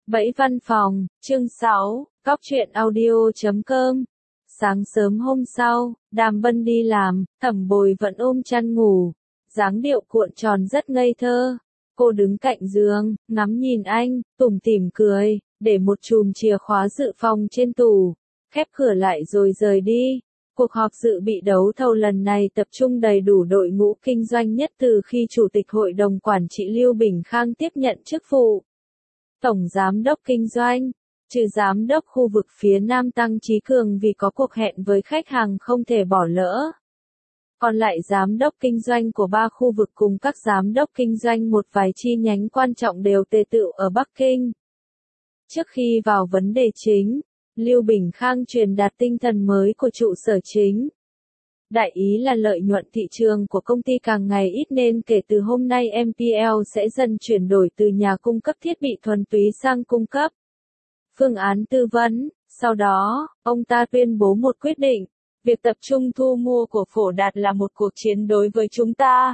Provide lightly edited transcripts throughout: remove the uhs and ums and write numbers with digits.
Bẫy văn phòng, chương 6, Cóc truyện audio.com. Sáng sớm hôm sau, Đàm Bân đi làm, Thẩm Bồi vẫn ôm chăn ngủ, dáng điệu cuộn tròn rất ngây thơ. Cô đứng cạnh giường, ngắm nhìn anh, tủm tỉm cười, để một chùm chìa khóa dự phòng trên tủ, khép cửa lại rồi rời đi. Cuộc họp dự bị đấu thầu lần này tập trung đầy đủ đội ngũ kinh doanh nhất từ khi Chủ tịch Hội đồng Quản trị Lưu Bình Khang tiếp nhận chức vụ Tổng Giám đốc Kinh doanh, trừ Giám đốc khu vực phía Nam Tăng Chí Cường vì có cuộc hẹn với khách hàng không thể bỏ lỡ. Còn lại Giám đốc Kinh doanh của 3 khu vực cùng các Giám đốc Kinh doanh một vài chi nhánh quan trọng đều tề tựu ở Bắc Kinh. Trước khi vào vấn đề chính, Lưu Bình Khang truyền đạt tinh thần mới của trụ sở chính. Đại ý là lợi nhuận thị trường của công ty càng ngày ít nên kể từ hôm nay MPL sẽ dần chuyển đổi từ nhà cung cấp thiết bị thuần túy sang cung cấp phương án tư vấn. Sau đó, ông ta tuyên bố một quyết định, việc tập trung thu mua của Phổ Đạt là một cuộc chiến đối với chúng ta.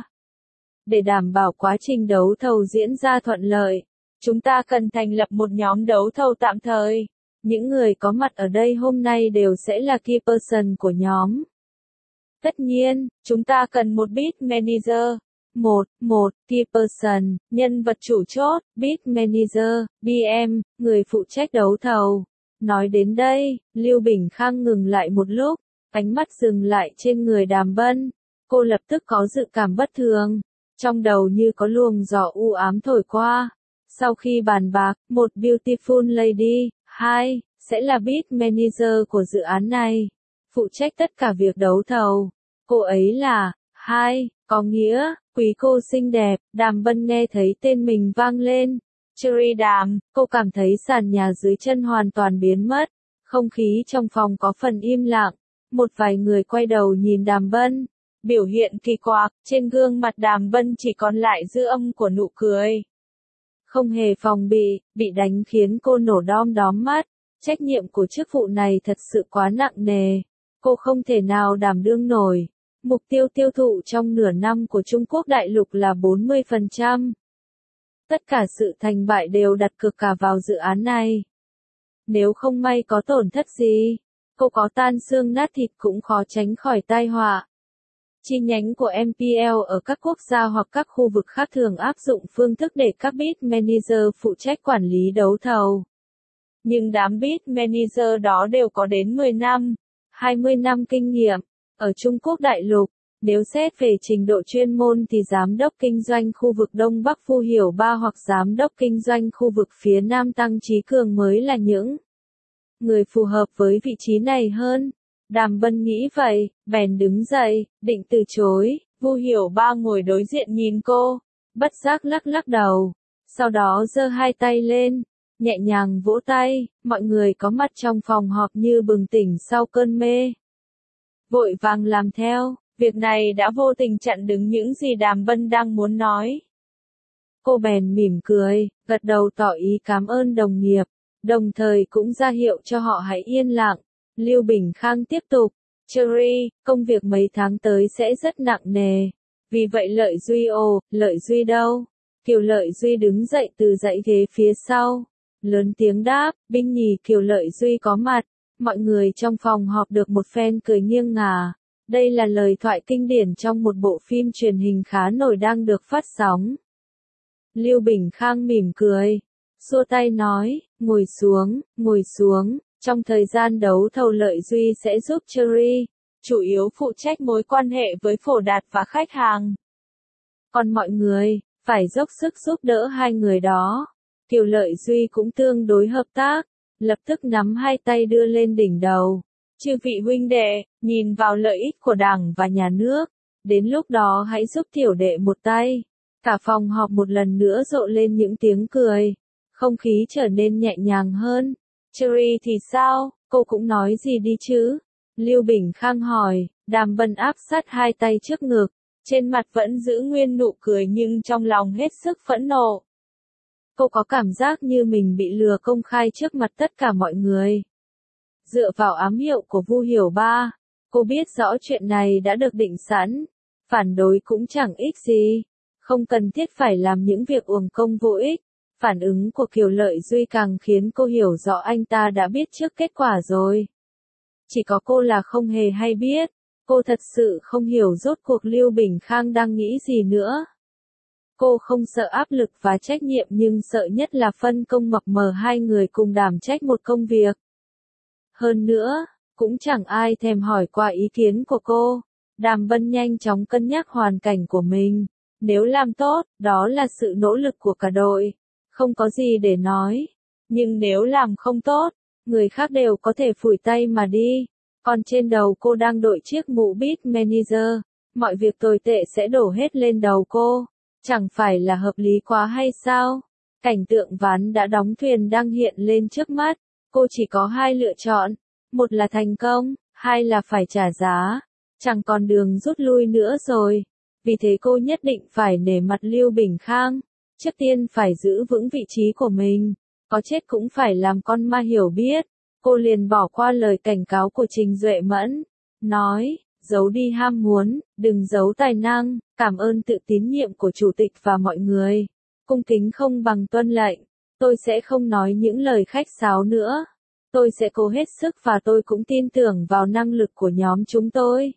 Để đảm bảo quá trình đấu thầu diễn ra thuận lợi, chúng ta cần thành lập một nhóm đấu thầu tạm thời. Những người có mặt ở đây hôm nay đều sẽ là key person của nhóm. Tất nhiên, chúng ta cần một bid manager. Một key person, nhân vật chủ chốt, bid manager, BM, người phụ trách đấu thầu. Nói đến đây, Lưu Bình Khang ngừng lại một lúc, ánh mắt dừng lại trên người Đàm Bân. Cô lập tức có dự cảm bất thường, trong đầu như có luồng gió u ám thổi qua. Sau khi bàn bạc, một beautiful lady, sẽ là bid manager của dự án này, phụ trách tất cả việc đấu thầu. Cô ấy là, có nghĩa, quý cô xinh đẹp. Đàm Bân nghe thấy tên mình vang lên. Cherry Đàm, cô cảm thấy sàn nhà dưới chân hoàn toàn biến mất. Không khí trong phòng có phần im lặng. Một vài người quay đầu nhìn Đàm Bân. Biểu hiện kỳ quặc, trên gương mặt Đàm Bân chỉ còn lại dư âm của nụ cười. Không hề phòng bị đánh khiến cô nổ đom mắt. Trách nhiệm của chức vụ này thật sự quá nặng nề. Cô không thể nào đảm đương nổi. Mục tiêu tiêu thụ trong nửa năm của Trung Quốc đại lục là 40%. Tất cả sự thành bại đều đặt cược cả vào dự án này. Nếu không may có tổn thất gì, cô có tan xương nát thịt cũng khó tránh khỏi tai họa. Chi nhánh của MPL ở các quốc gia hoặc các khu vực khác thường áp dụng phương thức để các bid manager phụ trách quản lý đấu thầu. Nhưng đám bid manager đó đều có đến 10 năm, 20 năm kinh nghiệm. Ở Trung Quốc đại lục, nếu xét về trình độ chuyên môn thì Giám đốc Kinh doanh khu vực Đông Bắc Vu Hiểu Ba hoặc Giám đốc Kinh doanh khu vực phía Nam Tăng Chí Cường mới là những người phù hợp với vị trí này hơn. Đàm Bân nghĩ vậy, bèn đứng dậy, định từ chối. Vu Hiểu Ba ngồi đối diện nhìn cô, bất giác lắc đầu. Sau đó giơ hai tay lên, nhẹ nhàng vỗ tay. Mọi người có mặt trong phòng họp như bừng tỉnh sau cơn mê. Vội vàng làm theo, việc này đã vô tình chặn đứng những gì Đàm Bân đang muốn nói. Cô bèn mỉm cười, gật đầu tỏ ý cảm ơn đồng nghiệp, đồng thời cũng ra hiệu cho họ hãy yên lặng. Lưu Bình Khang tiếp tục, Cherry, công việc mấy tháng tới sẽ rất nặng nề. Vì vậy Lợi Duy đâu? Kiều Lợi Duy đứng dậy từ dãy ghế phía sau, lớn tiếng đáp, binh nhì Kiều Lợi Duy có mặt. Mọi người trong phòng họp được một phen cười nghiêng ngả. Đây là lời thoại kinh điển trong một bộ phim truyền hình khá nổi đang được phát sóng. Lưu Bình Khang mỉm cười, xua tay nói, ngồi xuống. Trong thời gian đấu thầu Lợi Duy sẽ giúp Cherry, chủ yếu phụ trách mối quan hệ với Phổ Đạt và khách hàng. Còn mọi người, phải dốc sức giúp đỡ hai người đó. Kiều Lợi Duy cũng tương đối hợp tác. Lập tức nắm hai tay đưa lên đỉnh đầu. Chư vị huynh đệ, nhìn vào lợi ích của Đảng và nhà nước. Đến lúc đó hãy giúp tiểu đệ một tay. Cả phòng họp một lần nữa rộ lên những tiếng cười. Không khí trở nên nhẹ nhàng hơn. Cherry thì sao, cô cũng nói gì đi chứ? Lưu Bình Khang hỏi. Đàm Bân áp sát hai tay trước ngực. Trên mặt vẫn giữ nguyên nụ cười nhưng trong lòng hết sức phẫn nộ. Cô có cảm giác như mình bị lừa công khai trước mặt tất cả mọi người. Dựa vào ám hiệu của Vu Hiểu Ba, cô biết rõ chuyện này đã được định sẵn. Phản đối cũng chẳng ích gì. Không cần thiết phải làm những việc uổng công vô ích. Phản ứng của Kiều Lợi Duy càng khiến cô hiểu rõ anh ta đã biết trước kết quả rồi. Chỉ có cô là không hề hay biết. Cô thật sự không hiểu rốt cuộc Lưu Bình Khang đang nghĩ gì nữa. Cô không sợ áp lực và trách nhiệm nhưng sợ nhất là phân công mập mờ hai người cùng đảm trách một công việc. Hơn nữa, cũng chẳng ai thèm hỏi qua ý kiến của cô. Đàm Vân nhanh chóng cân nhắc hoàn cảnh của mình. Nếu làm tốt, đó là sự nỗ lực của cả đội. Không có gì để nói. Nhưng nếu làm không tốt, người khác đều có thể phủi tay mà đi. Còn trên đầu cô đang đội chiếc mũ beat manager. Mọi việc tồi tệ sẽ đổ hết lên đầu cô. Chẳng phải là hợp lý quá hay sao? Cảnh tượng ván đã đóng thuyền đang hiện lên trước mắt. Cô chỉ có hai lựa chọn. Một là thành công, hai là phải trả giá. Chẳng còn đường rút lui nữa rồi. Vì thế cô nhất định phải nể mặt Lưu Bình Khang. Trước tiên phải giữ vững vị trí của mình. Có chết cũng phải làm con ma hiểu biết. Cô liền bỏ qua lời cảnh cáo của Trình Duệ Mẫn. Nói, giấu đi ham muốn, đừng giấu tài năng, cảm ơn sự tín nhiệm của chủ tịch và mọi người. Cung kính không bằng tuân lệnh. Tôi sẽ không nói những lời khách sáo nữa. Tôi sẽ cố hết sức và tôi cũng tin tưởng vào năng lực của nhóm chúng tôi.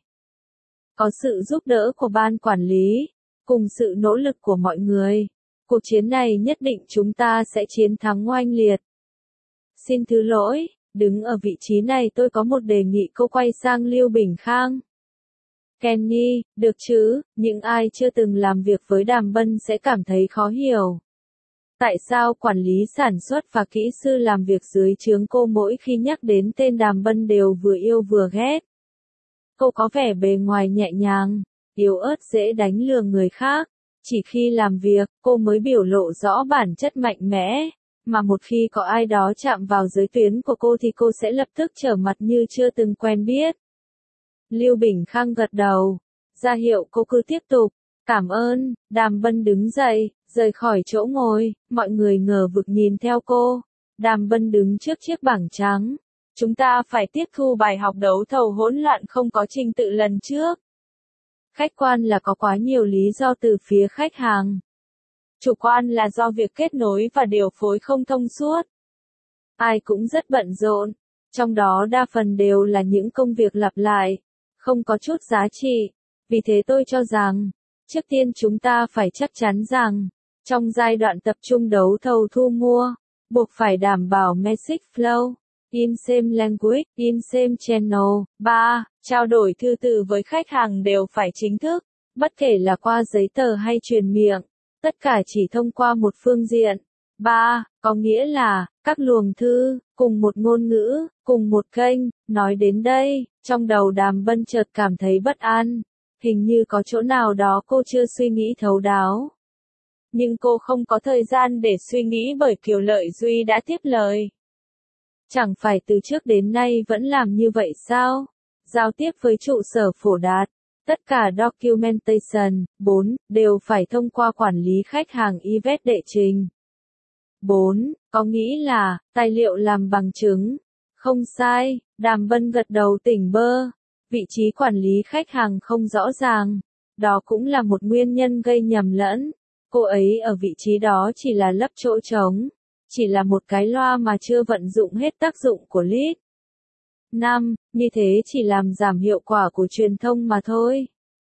Có sự giúp đỡ của ban quản lý, cùng sự nỗ lực của mọi người. Cuộc chiến này nhất định chúng ta sẽ chiến thắng oanh liệt. Xin thứ lỗi, đứng ở vị trí này tôi có một đề nghị. Cô quay sang Lưu Bình Khang. Kenny, được chứ, những ai chưa từng làm việc với Đàm Bân sẽ cảm thấy khó hiểu. Tại sao quản lý sản xuất và kỹ sư làm việc dưới trướng cô mỗi khi nhắc đến tên Đàm Bân đều vừa yêu vừa ghét? Cô có vẻ bề ngoài nhẹ nhàng, yếu ớt dễ đánh lừa người khác. Chỉ khi làm việc, cô mới biểu lộ rõ bản chất mạnh mẽ. Mà một khi có ai đó chạm vào giới tuyến của cô thì cô sẽ lập tức trở mặt như chưa từng quen biết. Lưu Bình Khang gật đầu, ra hiệu cô cứ tiếp tục. Cảm ơn. Đàm Bân đứng dậy, rời khỏi chỗ ngồi, mọi người ngờ vực nhìn theo cô. Đàm Bân đứng trước chiếc bảng trắng. Chúng ta phải tiếp thu bài học đấu thầu hỗn loạn không có trình tự lần trước. Khách quan là có quá nhiều lý do từ phía khách hàng. Chủ quan là do việc kết nối và điều phối không thông suốt. Ai cũng rất bận rộn, trong đó đa phần đều là những công việc lặp lại, không có chút giá trị. Vì thế tôi cho rằng, trước tiên chúng ta phải chắc chắn rằng, trong giai đoạn tập trung đấu thầu thu mua, buộc phải đảm bảo message flow, in same language, in same channel. 3. Trao đổi thư từ với khách hàng đều phải chính thức, bất kể là qua giấy tờ hay truyền miệng, tất cả chỉ thông qua một phương diện. 3. Có nghĩa là, các luồng thư, cùng một ngôn ngữ, cùng một kênh. Nói đến đây, trong đầu Đàm Bân chợt cảm thấy bất an. Hình như có chỗ nào đó cô chưa suy nghĩ thấu đáo. Nhưng cô không có thời gian để suy nghĩ bởi Kiều Lợi Duy đã tiếp lời. Chẳng phải từ trước đến nay vẫn làm như vậy sao? Giao tiếp với trụ sở Phổ Đạt, tất cả documentation, 4, đều phải thông qua quản lý khách hàng Yvette đệ trình. 4. Có nghĩ là, tài liệu làm bằng chứng. Không sai, Đàm Bân gật đầu tỉnh bơ. Vị trí quản lý khách hàng không rõ ràng. Đó cũng là một nguyên nhân gây nhầm lẫn. Cô ấy ở vị trí đó chỉ là lấp chỗ trống. Chỉ là một cái loa mà chưa vận dụng hết tác dụng của lead. 5. Như thế chỉ làm giảm hiệu quả của truyền thông mà thôi.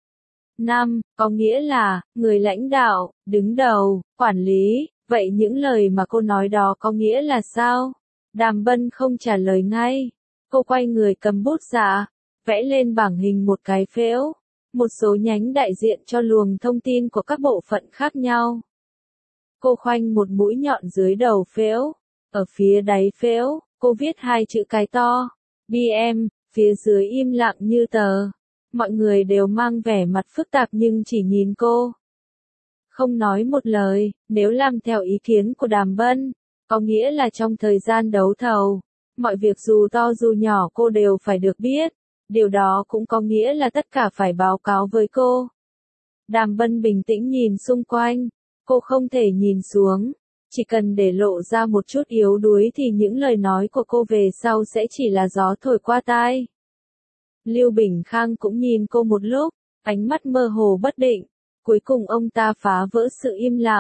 5. Có nghĩa là, người lãnh đạo, đứng đầu, quản lý. Vậy những lời mà cô nói đó có nghĩa là sao? Đàm Bân không trả lời ngay. Cô quay người cầm bút ra, vẽ lên bảng hình một cái phễu. Một số nhánh đại diện cho luồng thông tin của các bộ phận khác nhau. Cô khoanh một mũi nhọn dưới đầu phễu. Ở phía đáy phễu, cô viết hai chữ cái to. BM, phía dưới im lặng như tờ. Mọi người đều mang vẻ mặt phức tạp nhưng chỉ nhìn cô. Không nói một lời, nếu làm theo ý kiến của Đàm Bân, có nghĩa là trong thời gian đấu thầu, mọi việc dù to dù nhỏ cô đều phải được biết. Điều đó cũng có nghĩa là tất cả phải báo cáo với cô. Đàm Bân bình tĩnh nhìn xung quanh. Cô không thể nhìn xuống. Chỉ cần để lộ ra một chút yếu đuối thì những lời nói của cô về sau sẽ chỉ là gió thổi qua tai. Lưu Bình Khang cũng nhìn cô một lúc, ánh mắt mơ hồ bất định. Cuối cùng ông ta phá vỡ sự im lặng.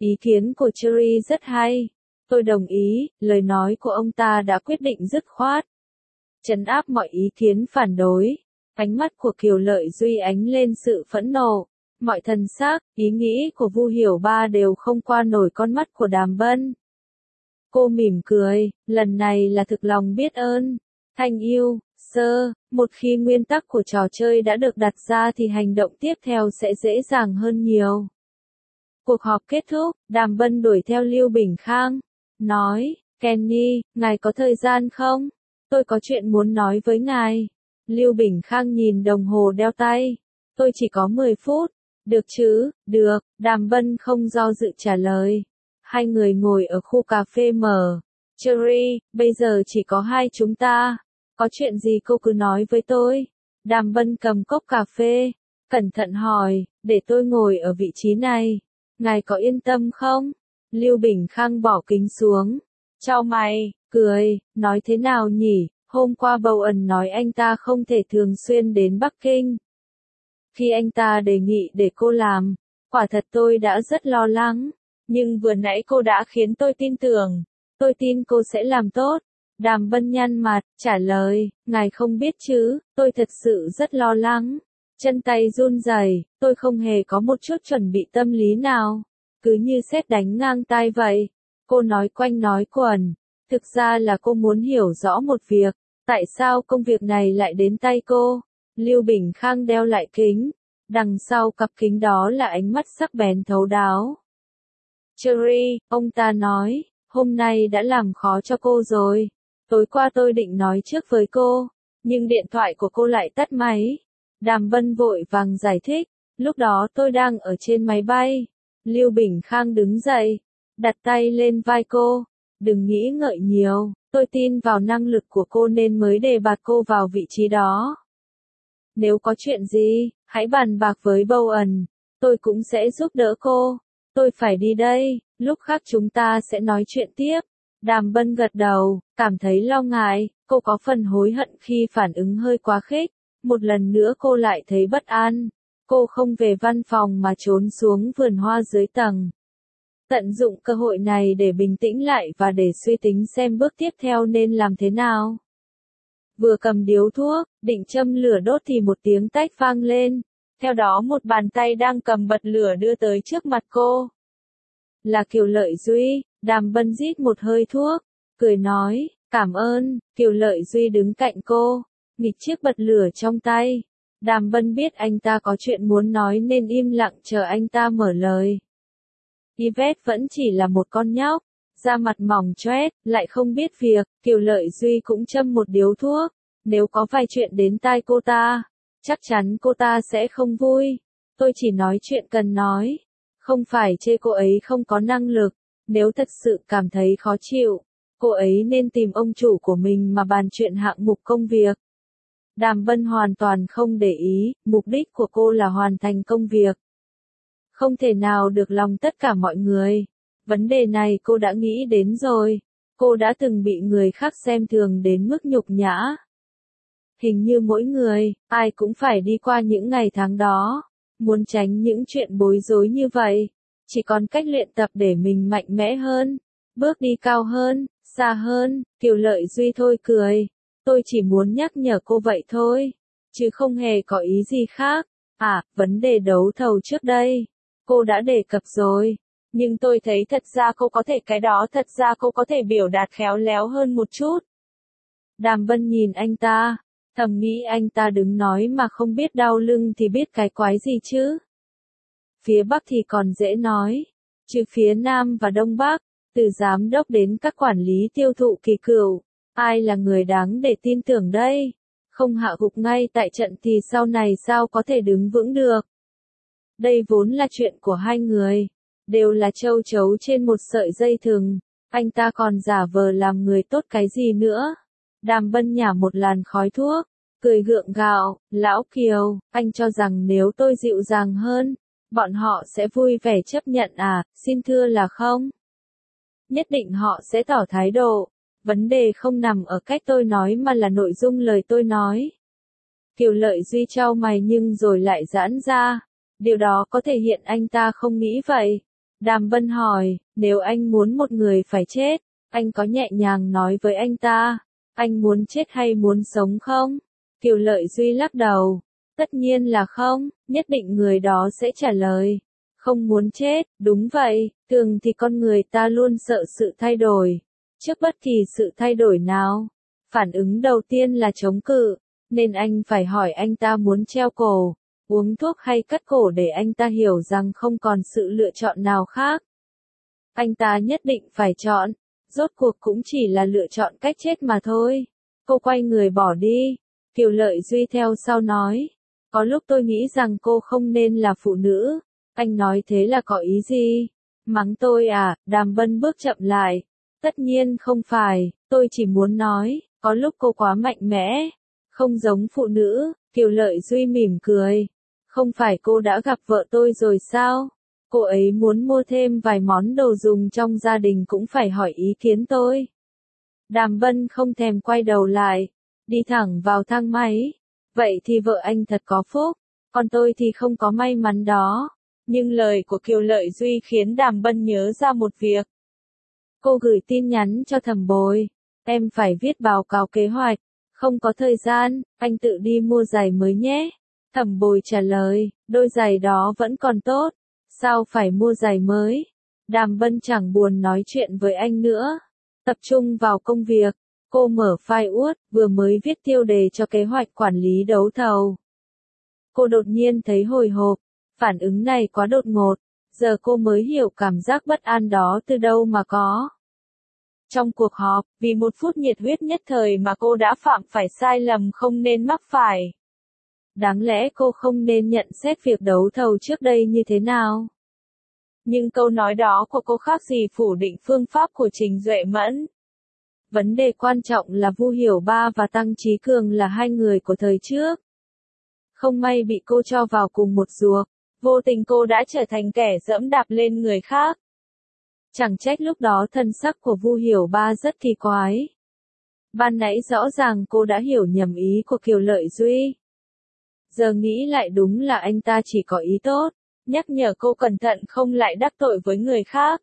Ý kiến của Cherry rất hay. Tôi đồng ý, lời nói của ông ta đã quyết định dứt khoát. Trấn áp mọi ý kiến phản đối. Ánh mắt của Kiều Lợi Duy ánh lên sự phẫn nộ. Mọi thần sắc, ý nghĩ của Vu Hiểu Ba đều không qua nổi con mắt của Đàm Bân. Cô mỉm cười, lần này là thực lòng biết ơn. Thanh yêu, sơ, một khi nguyên tắc của trò chơi đã được đặt ra thì hành động tiếp theo sẽ dễ dàng hơn nhiều. Cuộc họp kết thúc, Đàm Bân đuổi theo Lưu Bình Khang. Nói, Kenny, ngài có thời gian không? Tôi có chuyện muốn nói với ngài. Lưu Bình Khang nhìn đồng hồ đeo tay. Tôi chỉ có 10 phút. Được chứ, được, Đàm Bân không do dự trả lời. Hai người ngồi ở khu cà phê mở. Cherry, bây giờ chỉ có hai chúng ta. Có chuyện gì cô cứ nói với tôi. Đàm Bân cầm cốc cà phê. Cẩn thận hỏi, để tôi ngồi ở vị trí này. Ngài có yên tâm không? Lưu Bình Khang bỏ kính xuống. Chau mày, cười, nói thế nào nhỉ? Hôm qua Bowen nói anh ta không thể thường xuyên đến Bắc Kinh. Khi anh ta đề nghị để cô làm, quả thật tôi đã rất lo lắng. Nhưng vừa nãy cô đã khiến tôi tin tưởng. Tôi tin cô sẽ làm tốt. Đàm Bân nhăn mặt, trả lời, ngài không biết chứ, tôi thật sự rất lo lắng. Chân tay run rẩy, tôi không hề có một chút chuẩn bị tâm lý nào. Cứ như sét đánh ngang tai vậy. Cô nói quanh nói quẩn. Thực ra là cô muốn hiểu rõ một việc. Tại sao công việc này lại đến tay cô? Lưu Bình Khang đeo lại kính. Đằng sau cặp kính đó là ánh mắt sắc bén thấu đáo. Cherry, ông ta nói, hôm nay đã làm khó cho cô rồi. Tối qua tôi định nói trước với cô, nhưng điện thoại của cô lại tắt máy. Đàm Bân vội vàng giải thích, lúc đó tôi đang ở trên máy bay. Lưu Bình Khang đứng dậy, đặt tay lên vai cô. Đừng nghĩ ngợi nhiều, tôi tin vào năng lực của cô nên mới đề bạt cô vào vị trí đó. Nếu có chuyện gì, hãy bàn bạc với Bowen, tôi cũng sẽ giúp đỡ cô. Tôi phải đi đây, lúc khác chúng ta sẽ nói chuyện tiếp. Đàm Bân gật đầu, cảm thấy lo ngại, cô có phần hối hận khi phản ứng hơi quá khích. Một lần nữa cô lại thấy bất an. Cô không về văn phòng mà trốn xuống vườn hoa dưới tầng. Tận dụng cơ hội này để bình tĩnh lại và để suy tính xem bước tiếp theo nên làm thế nào. Vừa cầm điếu thuốc, định châm lửa đốt thì một tiếng tách vang lên. Theo đó một bàn tay đang cầm bật lửa đưa tới trước mặt cô. Là Kiều Lợi Duy. Đàm Bân rít một hơi thuốc, cười nói, cảm ơn. Kiều Lợi Duy đứng cạnh cô, nghịch chiếc bật lửa trong tay. Đàm Bân biết anh ta có chuyện muốn nói nên im lặng chờ anh ta mở lời. Yvette vẫn chỉ là một con nhóc, da mặt mỏng choét, lại không biết việc. Kiều Lợi Duy cũng châm một điếu thuốc. Nếu có vài chuyện đến tai cô ta, chắc chắn cô ta sẽ không vui. Tôi chỉ nói chuyện cần nói, không phải chê cô ấy không có năng lực. Nếu thật sự cảm thấy khó chịu, cô ấy nên tìm ông chủ của mình mà bàn chuyện hạng mục công việc. Đàm Bân hoàn toàn không để ý, mục đích của cô là hoàn thành công việc. Không thể nào được lòng tất cả mọi người. Vấn đề này cô đã nghĩ đến rồi. Cô đã từng bị người khác xem thường đến mức nhục nhã. Hình như mỗi người, ai cũng phải đi qua những ngày tháng đó. Muốn tránh những chuyện bối rối như vậy, chỉ còn cách luyện tập để mình mạnh mẽ hơn, bước đi cao hơn, xa hơn. Kiều Lợi Duy thôi cười. Tôi chỉ muốn nhắc nhở cô vậy thôi, chứ không hề có ý gì khác. À, vấn đề đấu thầu trước đây, cô đã đề cập rồi. Nhưng tôi thấy thật ra cô có thể thật ra cô có thể biểu đạt khéo léo hơn một chút. Đàm Bân nhìn anh ta, thầm nghĩ anh ta đứng nói mà không biết đau lưng thì biết cái quái gì chứ. Phía Bắc thì còn dễ nói, chứ phía Nam và Đông Bắc, từ giám đốc đến các quản lý tiêu thụ kỳ cựu, ai là người đáng để tin tưởng đây? Không hạ gục ngay tại trận thì sau này sao có thể đứng vững được? Đây vốn là chuyện của hai người, đều là châu chấu trên một sợi dây thừng, anh ta còn giả vờ làm người tốt cái gì nữa? Đàm Bân nhả một làn khói thuốc, cười gượng gạo, lão Kiều, anh cho rằng nếu tôi dịu dàng hơn, bọn họ sẽ vui vẻ chấp nhận à, xin thưa là không? Nhất định họ sẽ tỏ thái độ. Vấn đề không nằm ở cách tôi nói mà là nội dung lời tôi nói. Kiều Lợi Duy chau mày nhưng rồi lại giãn ra. Điều đó có thể hiện anh ta không nghĩ vậy. Đàm Bân hỏi, nếu anh muốn một người phải chết, anh có nhẹ nhàng nói với anh ta, anh muốn chết hay muốn sống không? Kiều Lợi Duy lắc đầu, tất nhiên là không, nhất định người đó sẽ trả lời, không muốn chết, đúng vậy, thường thì con người ta luôn sợ sự thay đổi. Trước bất kỳ sự thay đổi nào, phản ứng đầu tiên là chống cự, nên anh phải hỏi anh ta muốn treo cổ, uống thuốc hay cắt cổ để anh ta hiểu rằng không còn sự lựa chọn nào khác. Anh ta nhất định phải chọn, rốt cuộc cũng chỉ là lựa chọn cách chết mà thôi. Cô quay người bỏ đi, Kiều Lợi Duy theo sau nói, có lúc tôi nghĩ rằng cô không nên là phụ nữ, anh nói thế là có ý gì? Mắng tôi à? Đàm Bân bước chậm lại, tất nhiên không phải, tôi chỉ muốn nói, có lúc cô quá mạnh mẽ, không giống phụ nữ. Kiều Lợi Duy mỉm cười, không phải cô đã gặp vợ tôi rồi sao? Cô ấy muốn mua thêm vài món đồ dùng trong gia đình cũng phải hỏi ý kiến tôi. Đàm Bân không thèm quay đầu lại, đi thẳng vào thang máy. Vậy thì vợ anh thật có phúc, còn tôi thì không có may mắn đó. Nhưng lời của Kiều Lợi Duy khiến Đàm Bân nhớ ra một việc. Cô gửi tin nhắn cho Thẩm Bồi, em phải viết báo cáo kế hoạch, không có thời gian, anh tự đi mua giày mới nhé. Thẩm Bồi trả lời, đôi giày đó vẫn còn tốt, sao phải mua giày mới? Đàm Bân chẳng buồn nói chuyện với anh nữa, tập trung vào công việc. Cô mở file Word, vừa mới viết tiêu đề cho kế hoạch quản lý đấu thầu. Cô đột nhiên thấy hồi hộp, phản ứng này quá đột ngột, giờ cô mới hiểu cảm giác bất an đó từ đâu mà có. Trong cuộc họp, vì một phút nhiệt huyết nhất thời mà cô đã phạm phải sai lầm không nên mắc phải. Đáng lẽ cô không nên nhận xét việc đấu thầu trước đây như thế nào. Nhưng câu nói đó của cô khác gì phủ định phương pháp của Trình Duệ Mẫn. Vấn đề quan trọng là Vu Hiểu Ba và Tăng Chí Cường là hai người của thời trước. Không may bị cô cho vào cùng một ruột, vô tình cô đã trở thành kẻ dẫm đạp lên người khác. Chẳng trách lúc đó thân sắc của Vu Hiểu Ba rất kỳ quái. Ban nãy rõ ràng cô đã hiểu nhầm ý của Kiều Lợi Duy. Giờ nghĩ lại đúng là anh ta chỉ có ý tốt, nhắc nhở cô cẩn thận không lại đắc tội với người khác.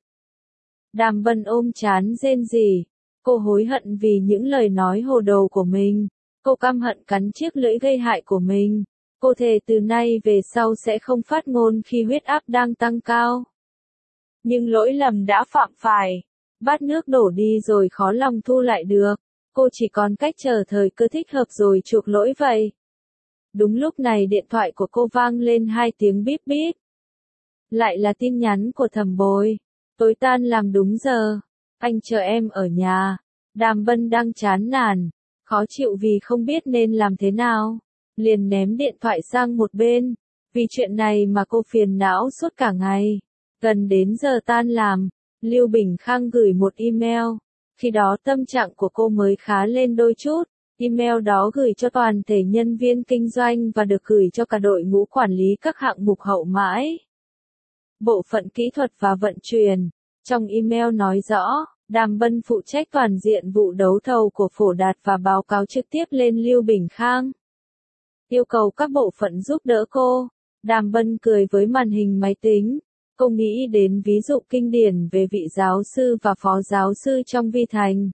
Đàm Bân ôm trán rên rỉ. Cô hối hận vì những lời nói hồ đồ của mình. Cô căm hận cắn chiếc lưỡi gây hại của mình. Cô thề từ nay về sau sẽ không phát ngôn khi huyết áp đang tăng cao. Nhưng lỗi lầm đã phạm phải. Bát nước đổ đi rồi khó lòng thu lại được. Cô chỉ còn cách chờ thời cơ thích hợp rồi chuộc lỗi vậy. Đúng lúc này điện thoại của cô vang lên 2 tiếng bíp bíp. Lại là tin nhắn của Thẩm Bồi. Tối tan làm đúng giờ. Anh chờ em ở nhà. Đàm Bân đang chán nản, khó chịu vì không biết nên làm thế nào. Liền ném điện thoại sang một bên. Vì chuyện này mà cô phiền não suốt cả ngày. Gần đến giờ tan làm, Lưu Bình Khang gửi một email. Khi đó tâm trạng của cô mới khá lên đôi chút. Email đó gửi cho toàn thể nhân viên kinh doanh và được gửi cho cả đội ngũ quản lý các hạng mục hậu mãi. Bộ phận kỹ thuật và vận chuyển. Trong email nói rõ, Đàm Bân phụ trách toàn diện vụ đấu thầu của Phổ Đạt và báo cáo trực tiếp lên Lưu Bình Khang. Yêu cầu các bộ phận giúp đỡ cô. Đàm Bân cười với màn hình máy tính. Cô nghĩ đến ví dụ kinh điển về vị giáo sư và phó giáo sư trong Vi Thành.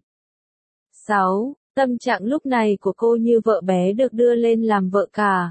6. Tâm trạng lúc này của cô như vợ bé được đưa lên làm vợ cả.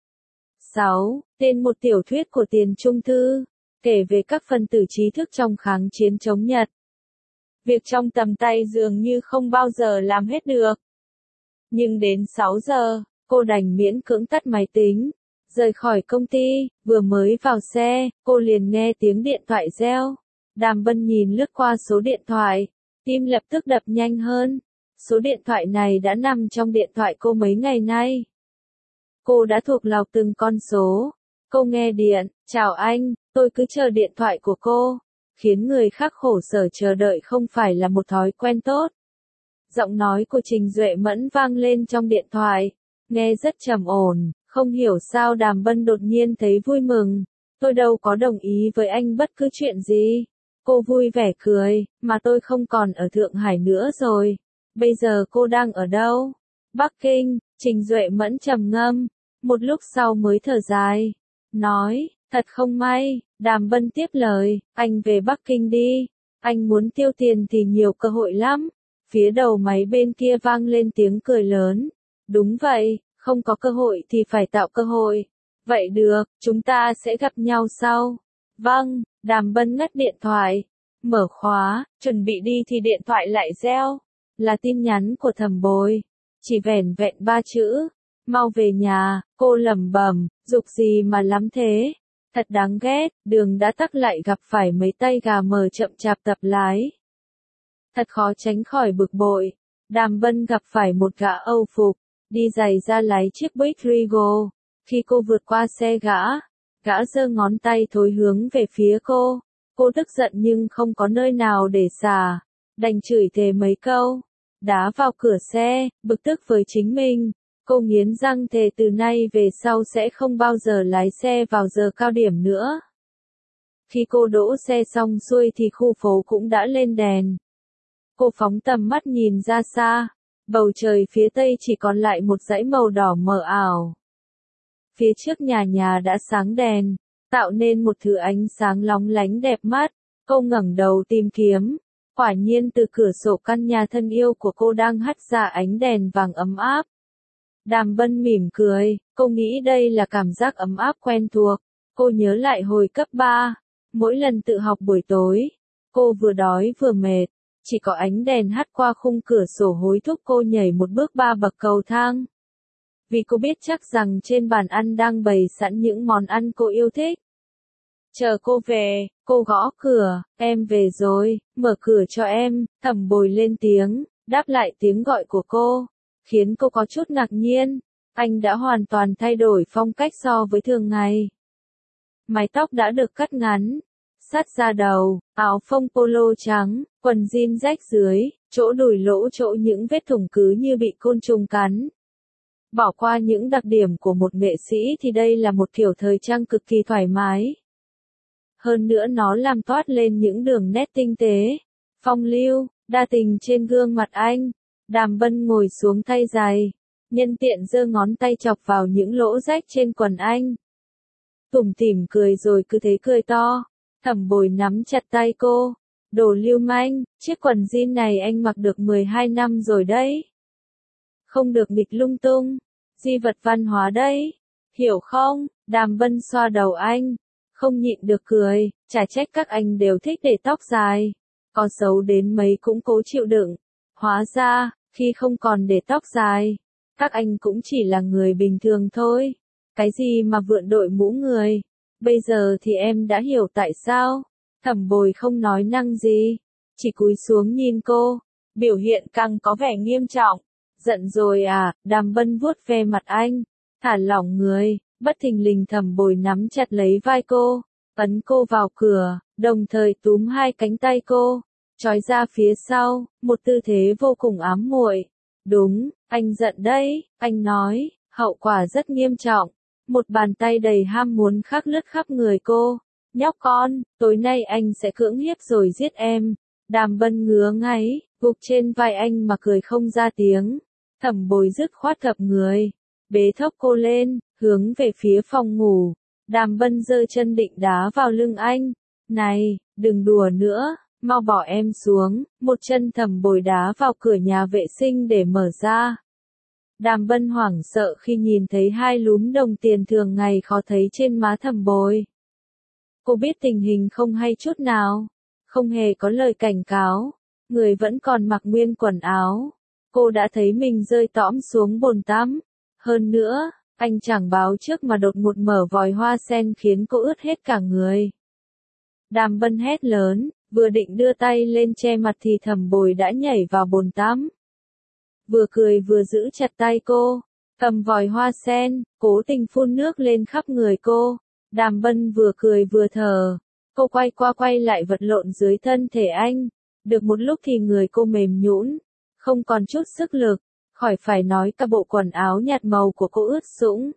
6. Tên một tiểu thuyết của Tiền Trung Thư, kể về các phần tử trí thức trong kháng chiến chống Nhật. Việc trong tầm tay dường như không bao giờ làm hết được. Nhưng đến 6 giờ, cô đành miễn cưỡng tắt máy tính, rời khỏi công ty. Vừa mới vào xe, cô liền nghe tiếng điện thoại reo. Đàm Bân nhìn lướt qua số điện thoại, tim lập tức đập nhanh hơn. Số điện thoại này đã nằm trong điện thoại cô mấy ngày nay. Cô đã thuộc lòng từng con số. Cô nghe điện, chào anh, tôi cứ chờ điện thoại của cô. Khiến người khác khổ sở chờ đợi không phải là một thói quen tốt. Giọng nói của Trình Duệ Mẫn vang lên trong điện thoại. Nghe rất trầm ổn, không hiểu sao Đàm Bân đột nhiên thấy vui mừng. Tôi đâu có đồng ý với anh bất cứ chuyện gì. Cô vui vẻ cười, mà tôi không còn ở Thượng Hải nữa rồi. Bây giờ cô đang ở đâu? Bắc Kinh. Trình Duệ Mẫn trầm ngâm, một lúc sau mới thở dài. Nói, thật không may, Đàm Bân tiếp lời, anh về Bắc Kinh đi, anh muốn tiêu tiền thì nhiều cơ hội lắm. Phía đầu máy bên kia vang lên tiếng cười lớn. Đúng vậy, không có cơ hội thì phải tạo cơ hội. Vậy được, chúng ta sẽ gặp nhau sau. Vâng, Đàm Bân ngắt điện thoại. Mở khóa, chuẩn bị đi thì điện thoại lại reo. Là tin nhắn của Thẩm Bồi. Chỉ vẻn vẹn 3 chữ. Mau về nhà, cô lẩm bẩm, dục gì mà lắm thế. Thật đáng ghét, đường đã tắc lại gặp phải mấy tay gà mờ chậm chạp tập lái. Thật khó tránh khỏi bực bội. Đàm Bân gặp phải một gã Âu phục, đi giày ra lái chiếc Buick Regal. Khi cô vượt qua xe gã giơ ngón tay thối hướng về phía cô. Cô tức giận nhưng không có nơi nào để xả, đành chửi thề mấy câu, đá vào cửa xe, bực tức với chính mình. Cô nghiến răng thề từ nay về sau sẽ không bao giờ lái xe vào giờ cao điểm nữa. Khi cô đỗ xe xong xuôi thì khu phố cũng đã lên đèn. Cô phóng tầm mắt nhìn ra xa, bầu trời phía tây chỉ còn lại một dãy màu đỏ mờ ảo. Phía trước nhà đã sáng đèn, tạo nên một thứ ánh sáng lóng lánh đẹp mắt. Cô ngẩng đầu tìm kiếm, quả nhiên từ cửa sổ căn nhà thân yêu của cô đang hắt ra ánh đèn vàng ấm áp. Đàm Bân mỉm cười, cô nghĩ đây là cảm giác ấm áp quen thuộc. Cô nhớ lại hồi cấp 3, mỗi lần tự học buổi tối, cô vừa đói vừa mệt, chỉ có ánh đèn hắt qua khung cửa sổ hối thúc cô nhảy một bước 3 bậc cầu thang. Vì cô biết chắc rằng trên bàn ăn đang bày sẵn những món ăn cô yêu thích. Chờ cô về, cô gõ cửa, em về rồi, mở cửa cho em. Thẩm Bồi lên tiếng, đáp lại tiếng gọi của cô, khiến cô có chút ngạc nhiên. Anh đã hoàn toàn thay đổi phong cách so với thường ngày. Mái tóc đã được cắt ngắn, sát ra đầu, áo phông polo trắng, quần jean rách dưới, chỗ đùi lỗ chỗ những vết thủng cứ như bị côn trùng cắn. Bỏ qua những đặc điểm của một nghệ sĩ thì đây là một kiểu thời trang cực kỳ thoải mái. Hơn nữa nó làm toát lên những đường nét tinh tế, phong lưu, đa tình trên gương mặt anh. Đàm Bân ngồi xuống thay giày, nhân tiện giơ ngón tay chọc vào những lỗ rách trên quần anh. Tủm tỉm cười rồi cứ thế cười to. Thẩm Bồi nắm chặt tay cô. Đồ lưu manh, chiếc quần jean này anh mặc được 12 năm rồi đấy. Không được nghịch lung tung, di vật văn hóa đấy. Hiểu không? Đàm Bân xoa đầu anh, không nhịn được cười, chả trách các anh đều thích để tóc dài. Có xấu đến mấy cũng cố chịu đựng. Hóa ra, khi không còn để tóc dài, các anh cũng chỉ là người bình thường thôi. Cái gì mà vượn đội mũ người. Bây giờ thì em đã hiểu tại sao. Thẩm Bồi không nói năng gì, chỉ cúi xuống nhìn cô, biểu hiện càng có vẻ nghiêm trọng. Giận rồi à? Đàm Bân vuốt ve mặt anh, thả lỏng người. Bất thình lình Thẩm Bồi nắm chặt lấy vai cô, ấn cô vào cửa, đồng thời túm hai cánh tay cô, trói ra phía sau, một tư thế vô cùng ám muội. Đúng, anh giận đấy, anh nói, hậu quả rất nghiêm trọng. Một bàn tay đầy ham muốn khác lướt khắp người cô. Nhóc con, tối nay anh sẽ cưỡng hiếp rồi giết em. Đàm Bân ngứa ngáy, gục trên vai anh mà cười không ra tiếng. Thẩm Bồi dứt khoát gập người, bế thốc cô lên, hướng về phía phòng ngủ. Đàm Bân giơ chân định đá vào lưng anh. Này, đừng đùa nữa, mau bỏ em xuống. Một chân Thẩm Bồi đá vào cửa nhà vệ sinh để mở ra. Đàm Bân hoảng sợ khi nhìn thấy hai lúm đồng tiền thường ngày khó thấy trên má Thẩm Bồi. Cô biết tình hình không hay chút nào, không hề có lời cảnh cáo, người vẫn còn mặc nguyên quần áo. Cô đã thấy mình rơi tõm xuống bồn tắm. Hơn nữa, anh chẳng báo trước mà đột ngột mở vòi hoa sen khiến cô ướt hết cả người. Đàm Bân hét lớn, vừa định đưa tay lên che mặt thì Thẩm Bồi đã nhảy vào bồn tắm. Vừa cười vừa giữ chặt tay cô, cầm vòi hoa sen, cố tình phun nước lên khắp người cô. Đàm Bân vừa cười vừa thở, cô quay qua quay lại vật lộn dưới thân thể anh. Được một lúc thì người cô mềm nhũn, không còn chút sức lực, khỏi phải nói cả bộ quần áo nhạt màu của cô ướt sũng.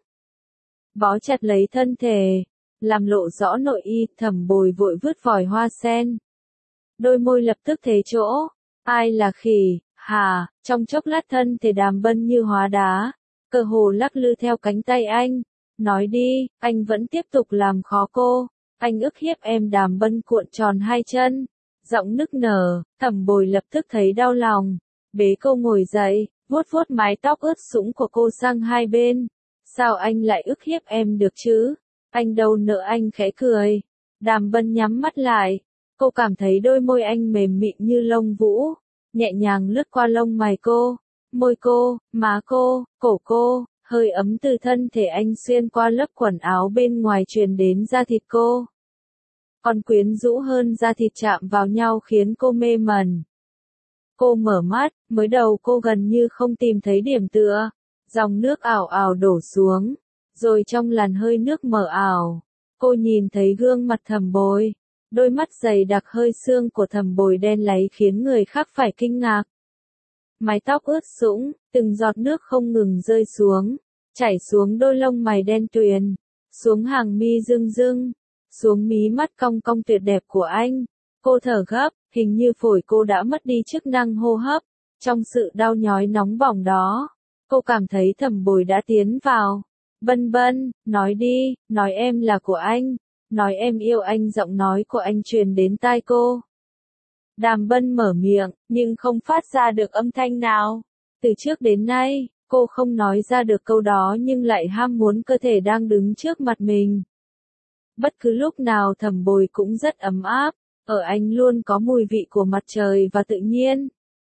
Bó chặt lấy thân thể, làm lộ rõ nội y. Thẩm Bồi vội vứt vòi hoa sen. Đôi môi lập tức thế chỗ. Ai là khỉ, hả? Trong chốc lát thân thể Đàm Bân như hóa đá, cơ hồ lắc lư theo cánh tay anh. Nói đi, anh vẫn tiếp tục làm khó cô. anh ức hiếp em. Đàm Bân cuộn tròn hai chân, giọng nức nở. Thẩm Bồi lập tức thấy đau lòng, bế cô ngồi dậy, vuốt vuốt mái tóc ướt sũng của cô sang hai bên. Sao anh lại ức hiếp em được chứ? Anh đâu nợ. Anh khẽ cười. Đàm Bân nhắm mắt lại, cô cảm thấy đôi môi anh mềm mịn như lông vũ, nhẹ nhàng lướt qua lông mày cô, môi cô, má cô, cổ cô, hơi ấm từ thân thể anh xuyên qua lớp quần áo bên ngoài truyền đến da thịt cô. Còn quyến rũ hơn, da thịt chạm vào nhau khiến cô mê mẩn. Cô mở mắt, mới đầu cô gần như không tìm thấy điểm tựa, dòng nước ảo ảo đổ xuống, rồi trong làn hơi nước mờ ảo, cô nhìn thấy gương mặt Thẩm Bồi. Đôi mắt dày đặc hơi sương của Thẩm Bồi đen láy khiến người khác phải kinh ngạc. Mái tóc ướt sũng, từng giọt nước không ngừng rơi xuống, chảy xuống đôi lông mày đen tuyền, xuống hàng mi rưng rưng, xuống mí mắt cong cong tuyệt đẹp của anh. Cô thở gấp, hình như phổi cô đã mất đi chức năng hô hấp. Trong sự đau nhói nóng bỏng đó, cô cảm thấy Thẩm Bồi đã tiến vào. Bân Bân, nói đi, nói em là của anh, nói em yêu anh. Giọng nói của anh truyền đến tai cô. Đàm Bân mở miệng, nhưng không phát ra được âm thanh nào. Từ trước đến nay, cô không nói ra được câu đó nhưng lại ham muốn cơ thể đang đứng trước mặt mình. Bất cứ lúc nào Thẩm Bồi cũng rất ấm áp, ở anh luôn có mùi vị của mặt trời và tự nhiên.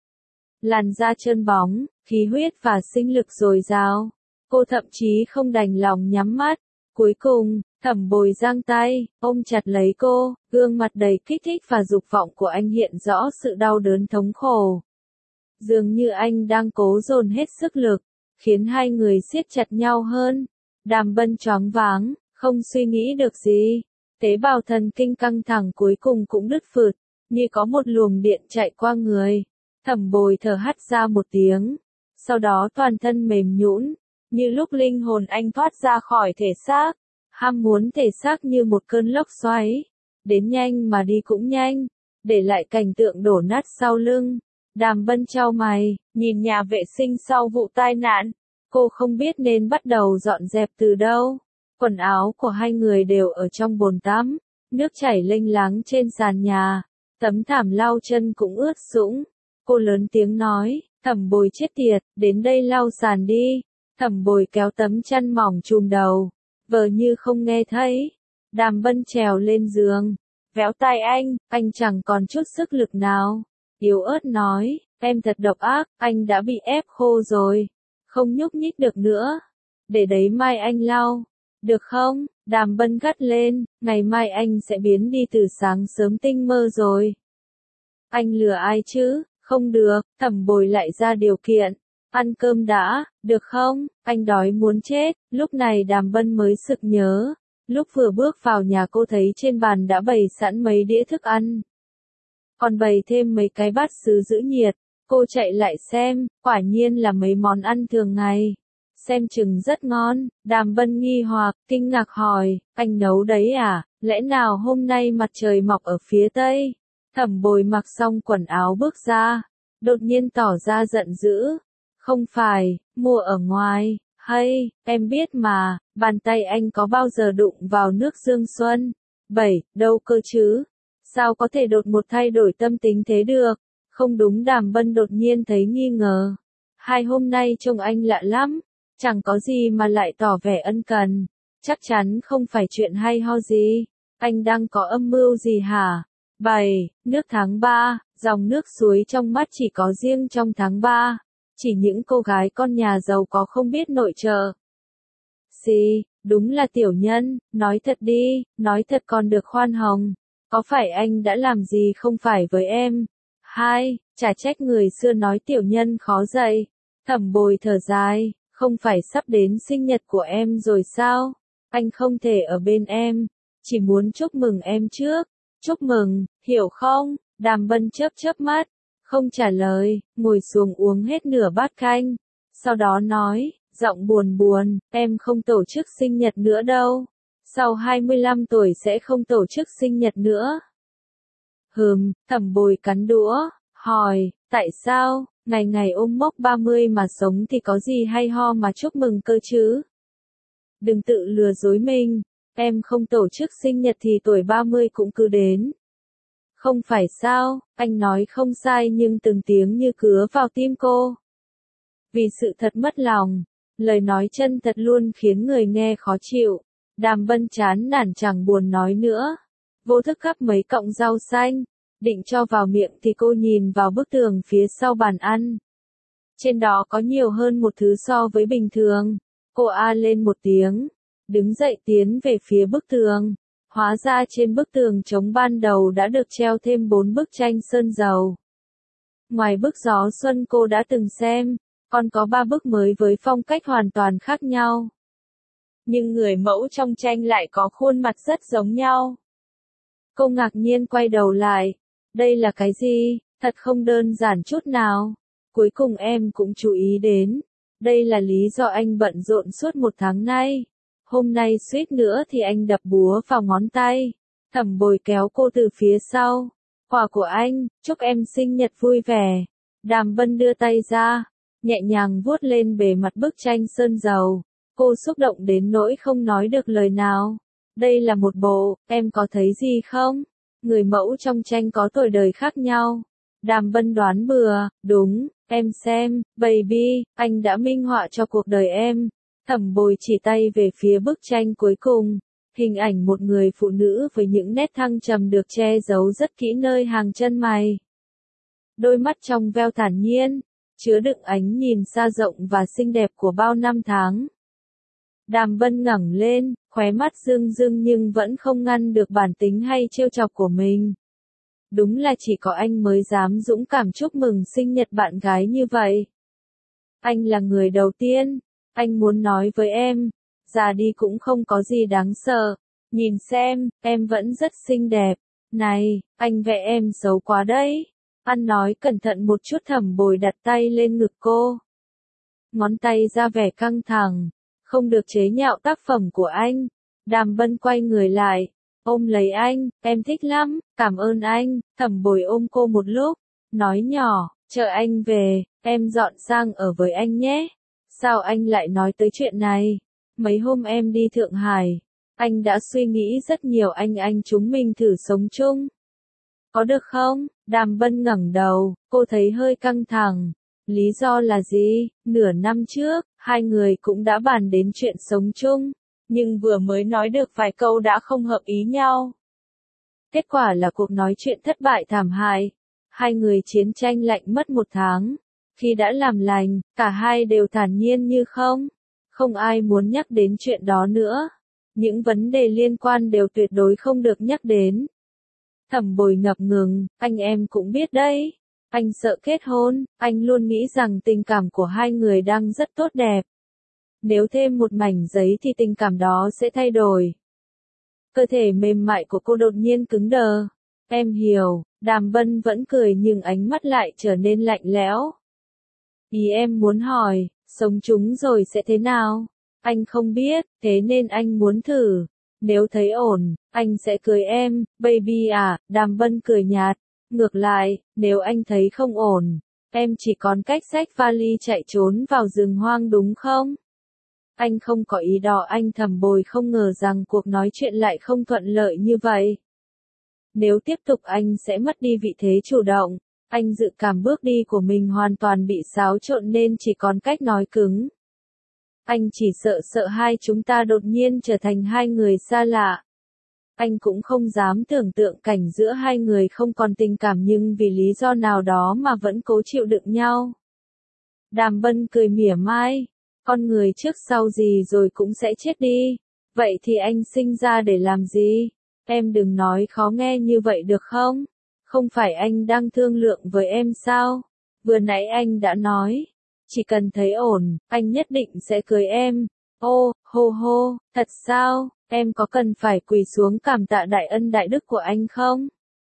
Làn da trơn bóng, khí huyết và sinh lực dồi dào. Cô thậm chí không đành lòng nhắm mắt. Cuối cùng, Thẩm Bồi giang tay, ôm chặt lấy cô, gương mặt đầy kích thích và dục vọng của anh hiện rõ sự đau đớn thống khổ. Dường như anh đang cố dồn hết sức lực, khiến hai người siết chặt nhau hơn. Đàm Bân choáng váng, không suy nghĩ được gì. Tế bào thần kinh căng thẳng cuối cùng cũng đứt phượt, như có một luồng điện chạy qua người. Thẩm Bồi thở hắt ra một tiếng, sau đó toàn thân mềm nhũn, như lúc linh hồn anh thoát ra khỏi thể xác. Ham muốn thể xác như một cơn lốc xoáy, đến nhanh mà đi cũng nhanh, để lại cảnh tượng đổ nát sau lưng. Đàm Bân chau mày, nhìn nhà vệ sinh sau vụ tai nạn. Cô không biết nên bắt đầu dọn dẹp từ đâu. Quần áo của hai người đều ở trong bồn tắm, nước chảy lênh láng trên sàn nhà, tấm thảm lau chân cũng ướt sũng. Cô lớn tiếng nói, Thẩm Bồi chết tiệt, đến đây lau sàn đi. Thẩm Bồi kéo tấm chăn mỏng trùm đầu, vờ như không nghe thấy. Đàm Bân trèo lên giường, véo tai anh chẳng còn chút sức lực nào. Yếu ớt nói, em thật độc ác, anh đã bị ép khô rồi, không nhúc nhích được nữa. Để đấy mai anh lau, được không? Đàm Bân gắt lên, ngày mai anh sẽ biến đi từ sáng sớm tinh mơ rồi. Anh lừa ai chứ? Không được. Thẩm Bồi lại ra điều kiện. Ăn cơm đã, được không? Anh đói muốn chết. Lúc này Đàm Bân mới sực nhớ. Lúc vừa bước vào nhà cô thấy trên bàn đã bày sẵn mấy đĩa thức ăn. Còn bày thêm mấy cái bát sứ giữ nhiệt. Cô chạy lại xem, quả nhiên là mấy món ăn thường ngày. Xem chừng rất ngon. Đàm Bân nghi hoặc, kinh ngạc hỏi, anh nấu đấy à? Lẽ nào hôm nay mặt trời mọc ở phía tây? Thẩm Bồi mặc xong quần áo bước ra, đột nhiên tỏ ra giận dữ. Không phải, mua ở ngoài, hay, em biết mà, bàn tay anh có bao giờ đụng vào nước Dương Xuân? Đâu cơ chứ? Sao có thể đột một thay đổi tâm tính thế được? Không đúng. Đàm Bân đột nhiên thấy nghi ngờ. Hai hôm nay trông anh lạ lắm, chẳng có gì mà lại tỏ vẻ ân cần. Chắc chắn không phải chuyện hay ho gì. Anh đang có âm mưu gì hả? Nước tháng 3, dòng nước suối trong mắt chỉ có riêng trong tháng 3. Chỉ những cô gái con nhà giàu có không biết nội trợ. Đúng là tiểu nhân, nói thật đi, nói thật còn được khoan hồng. Có phải anh đã làm gì không phải với em? Chả trách người xưa nói tiểu nhân khó dạy. Thẩm Bồi thở dài, không phải sắp đến sinh nhật của em rồi sao? Anh không thể ở bên em, chỉ muốn chúc mừng em trước. Chúc mừng, hiểu không? Đàm Bân chớp mắt, không trả lời, ngồi xuống uống hết nửa bát canh. Sau đó nói, giọng buồn buồn, em không tổ chức sinh nhật nữa đâu. Sau 25 tuổi sẽ không tổ chức sinh nhật nữa. Thẩm Bồi cắn đũa, hỏi, tại sao? Ngày ngày ôm mốc 30 mà sống thì có gì hay ho mà chúc mừng cơ chứ? Đừng tự lừa dối mình. em không tổ chức sinh nhật thì tuổi 30 cũng cứ đến. Không phải sao, anh nói không sai nhưng từng tiếng như cứa vào tim cô. Vì sự thật mất lòng, lời nói chân thật luôn khiến người nghe khó chịu. Đàm Vân chán nản chẳng buồn nói nữa. Vô thức gắp mấy cọng rau xanh, định cho vào miệng thì cô nhìn vào bức tường phía sau bàn ăn. Trên đó có nhiều hơn một thứ so với bình thường. Cô a lên một tiếng, đứng dậy tiến về phía bức tường. Hóa ra trên bức tường trống ban đầu đã được treo thêm 4 bức tranh sơn dầu. Ngoài bức Gió Xuân cô đã từng xem, còn có 3 bức mới với phong cách hoàn toàn khác nhau. Nhưng người mẫu trong tranh lại có khuôn mặt rất giống nhau. Cô ngạc nhiên quay đầu lại. Đây là cái gì? Thật không đơn giản chút nào. Cuối cùng em cũng chú ý đến. Đây là lý do anh bận rộn suốt 1 tháng nay. Hôm nay suýt nữa thì anh đập búa vào ngón tay. Thẩm Bồi kéo cô từ phía sau. Quà của anh, chúc em sinh nhật vui vẻ. Đàm Vân đưa tay ra, nhẹ nhàng vuốt lên bề mặt bức tranh sơn dầu. Cô xúc động đến nỗi không nói được lời nào. Đây là một bộ, em có thấy gì không? Người mẫu trong tranh có tuổi đời khác nhau. Đàm Vân đoán bừa, đúng, em xem, baby, anh đã minh họa cho cuộc đời em. Thẩm Bồi chỉ tay về phía bức tranh cuối cùng. Hình ảnh một người phụ nữ với những nét thăng trầm được che giấu rất kỹ nơi hàng chân mày. Đôi mắt trong veo thản nhiên, chứa đựng ánh nhìn xa rộng và xinh đẹp của bao năm tháng. Đàm Vân ngẩng lên, khóe mắt rưng rưng nhưng vẫn không ngăn được bản tính hay trêu chọc của mình. Đúng là chỉ có anh mới dám dũng cảm chúc mừng sinh nhật bạn gái như vậy. Anh là người đầu tiên, anh muốn nói với em, già đi cũng không có gì đáng sợ. Nhìn xem, em vẫn rất xinh đẹp. Này, anh vẽ em xấu quá đấy. Ăn nói cẩn thận một chút. Thẩm Bồi đặt tay lên ngực cô. Ngón tay ra vẻ căng thẳng. Không được chế nhạo tác phẩm của anh. Đàm Vân quay người lại, ôm lấy anh, em thích lắm, cảm ơn anh. Thẩm Bồi ôm cô một lúc, nói nhỏ, chờ anh về, em dọn sang ở với anh nhé. Sao anh lại nói tới chuyện này? Mấy hôm em đi Thượng Hải, anh đã suy nghĩ rất nhiều. Anh chúng mình thử sống chung. Có được không? Đàm Vân ngẩng đầu, cô thấy hơi căng thẳng. Lý do là gì? Nửa năm trước, hai người cũng đã bàn đến chuyện sống chung, nhưng vừa mới nói được vài câu đã không hợp ý nhau. Kết quả là cuộc nói chuyện thất bại thảm hại. Hai người chiến tranh lạnh mất 1 tháng. Khi đã làm lành, cả hai đều thản nhiên như không. Không ai muốn nhắc đến chuyện đó nữa. Những vấn đề liên quan đều tuyệt đối không được nhắc đến. Thẩm Bồi ngập ngừng, anh em cũng biết đấy. Anh sợ kết hôn, anh luôn nghĩ rằng tình cảm của hai người đang rất tốt đẹp. Nếu thêm một mảnh giấy thì tình cảm đó sẽ thay đổi. Cơ thể mềm mại của cô đột nhiên cứng đờ. Em hiểu, Đàm Vân vẫn cười nhưng ánh mắt lại trở nên lạnh lẽo. Ý em muốn hỏi, sống chung rồi sẽ thế nào? Anh không biết, thế nên anh muốn thử. Nếu thấy ổn, anh sẽ cưới em, baby à. Đàm Vân cười nhạt. Ngược lại, nếu anh thấy không ổn, em chỉ còn cách xách vali chạy trốn vào rừng hoang đúng không? Anh không có ý đó. Anh Thẩm Bồi không ngờ rằng cuộc nói chuyện lại không thuận lợi như vậy. Nếu tiếp tục anh sẽ mất đi vị thế chủ động. Anh dự cảm bước đi của mình hoàn toàn bị xáo trộn nên chỉ còn cách nói cứng. Anh chỉ sợ hai chúng ta đột nhiên trở thành hai người xa lạ. Anh cũng không dám tưởng tượng cảnh giữa hai người không còn tình cảm nhưng vì lý do nào đó mà vẫn cố chịu đựng nhau. Đàm Vân cười mỉa mai. Con người trước sau gì rồi cũng sẽ chết đi. Vậy thì anh sinh ra để làm gì? Em đừng nói khó nghe như vậy được không? Không phải anh đang thương lượng với em sao? Vừa nãy anh đã nói. Chỉ cần thấy ổn, anh nhất định sẽ cưới em. Ô, hô hô, thật sao? Em có cần phải quỳ xuống cảm tạ đại ân đại đức của anh không?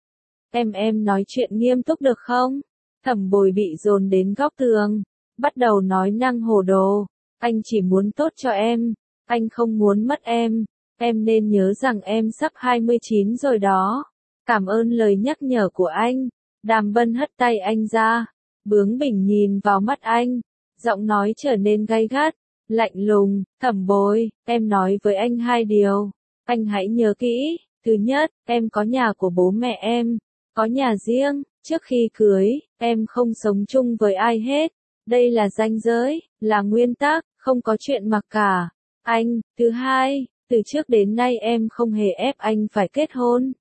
Em nói chuyện nghiêm túc được không? Thẩm Bồi bị dồn đến góc tường, bắt đầu nói năng hồ đồ. Anh chỉ muốn tốt cho em, anh không muốn mất em. Em nên nhớ rằng em sắp 29 rồi đó. Cảm ơn lời nhắc nhở của anh. Đàm Vân hất tay anh ra, bướng bỉnh nhìn vào mắt anh, giọng nói trở nên gay gắt, lạnh lùng. Thẩm Bồi, em nói với anh 2 điều. Anh hãy nhớ kỹ, thứ nhất, em có nhà của bố mẹ em, có nhà riêng, trước khi cưới, em không sống chung với ai hết. Đây là ranh giới, là nguyên tắc, không có chuyện mặc cả. Anh, thứ hai, từ trước đến nay em không hề ép anh phải kết hôn.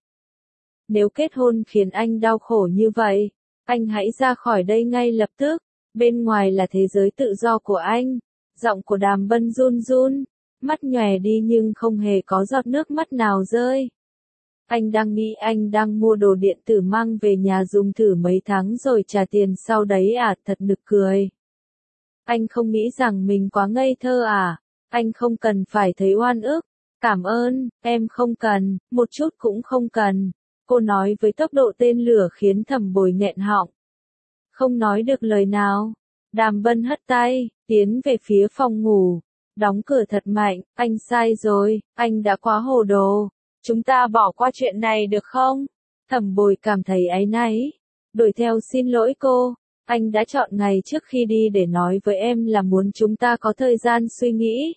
Nếu kết hôn khiến anh đau khổ như vậy, anh hãy ra khỏi đây ngay lập tức. Bên ngoài là thế giới tự do của anh. Giọng của Đàm Bân run run, mắt nhòe đi nhưng không hề có giọt nước mắt nào rơi. Anh đang nghĩ anh đang mua đồ điện tử mang về nhà dùng thử mấy tháng rồi trả tiền sau đấy à, thật nực cười. Anh không nghĩ rằng mình quá ngây thơ à? Anh không cần phải thấy oan ức. Cảm ơn, em không cần, một chút cũng không cần. Cô nói với tốc độ tên lửa khiến Thẩm Bồi nghẹn họng. Không nói được lời nào. Đàm Bân hất tay, tiến về phía phòng ngủ. Đóng cửa thật mạnh, anh sai rồi, anh đã quá hồ đồ. Chúng ta bỏ qua chuyện này được không? Thẩm Bồi cảm thấy áy náy. Đuổi theo xin lỗi cô. Anh đã chọn ngày trước khi đi để nói với em là muốn chúng ta có thời gian suy nghĩ.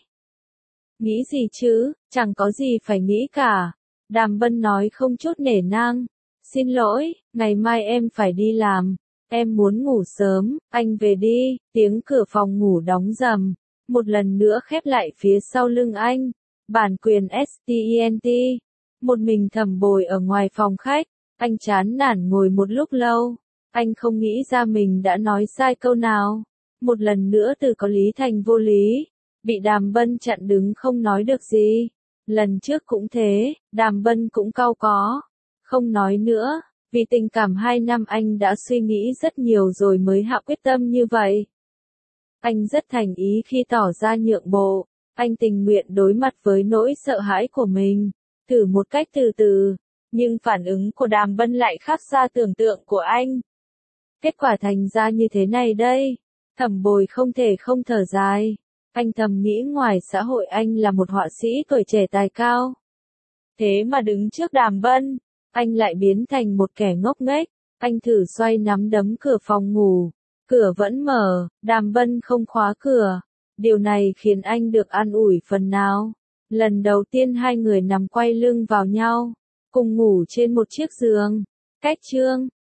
Nghĩ gì chứ, chẳng có gì phải nghĩ cả. Đàm Bân nói không chút nể nang. Xin lỗi, ngày mai em phải đi làm. Em muốn ngủ sớm, anh về đi. Tiếng cửa phòng ngủ đóng rầm. Một lần nữa khép lại phía sau lưng anh. Bản quyền STENT. Một mình Thẩm Bồi ở ngoài phòng khách. Anh chán nản ngồi một lúc lâu. Anh không nghĩ ra mình đã nói sai câu nào. Một lần nữa từ có lý thành vô lý. Bị Đàm Bân chặn đứng không nói được gì. Lần trước cũng thế, Đàm Bân cũng cau có. Không nói nữa, vì tình cảm 2 năm anh đã suy nghĩ rất nhiều rồi mới hạ quyết tâm như vậy. Anh rất thành ý khi tỏ ra nhượng bộ. Anh tình nguyện đối mặt với nỗi sợ hãi của mình. Thử một cách từ từ. Nhưng phản ứng của Đàm Bân lại khác xa tưởng tượng của anh. Kết quả thành ra như thế này đây. Thẩm Bồi không thể không thở dài. Anh thầm nghĩ ngoài xã hội anh là một họa sĩ tuổi trẻ tài cao. Thế mà đứng trước Đàm Bân, anh lại biến thành một kẻ ngốc nghếch. Anh thử xoay nắm đấm cửa phòng ngủ. Cửa vẫn mở, Đàm Bân không khóa cửa. Điều này khiến anh được an ủi phần nào. Lần đầu tiên hai người nằm quay lưng vào nhau, cùng ngủ trên một chiếc giường. Cách chương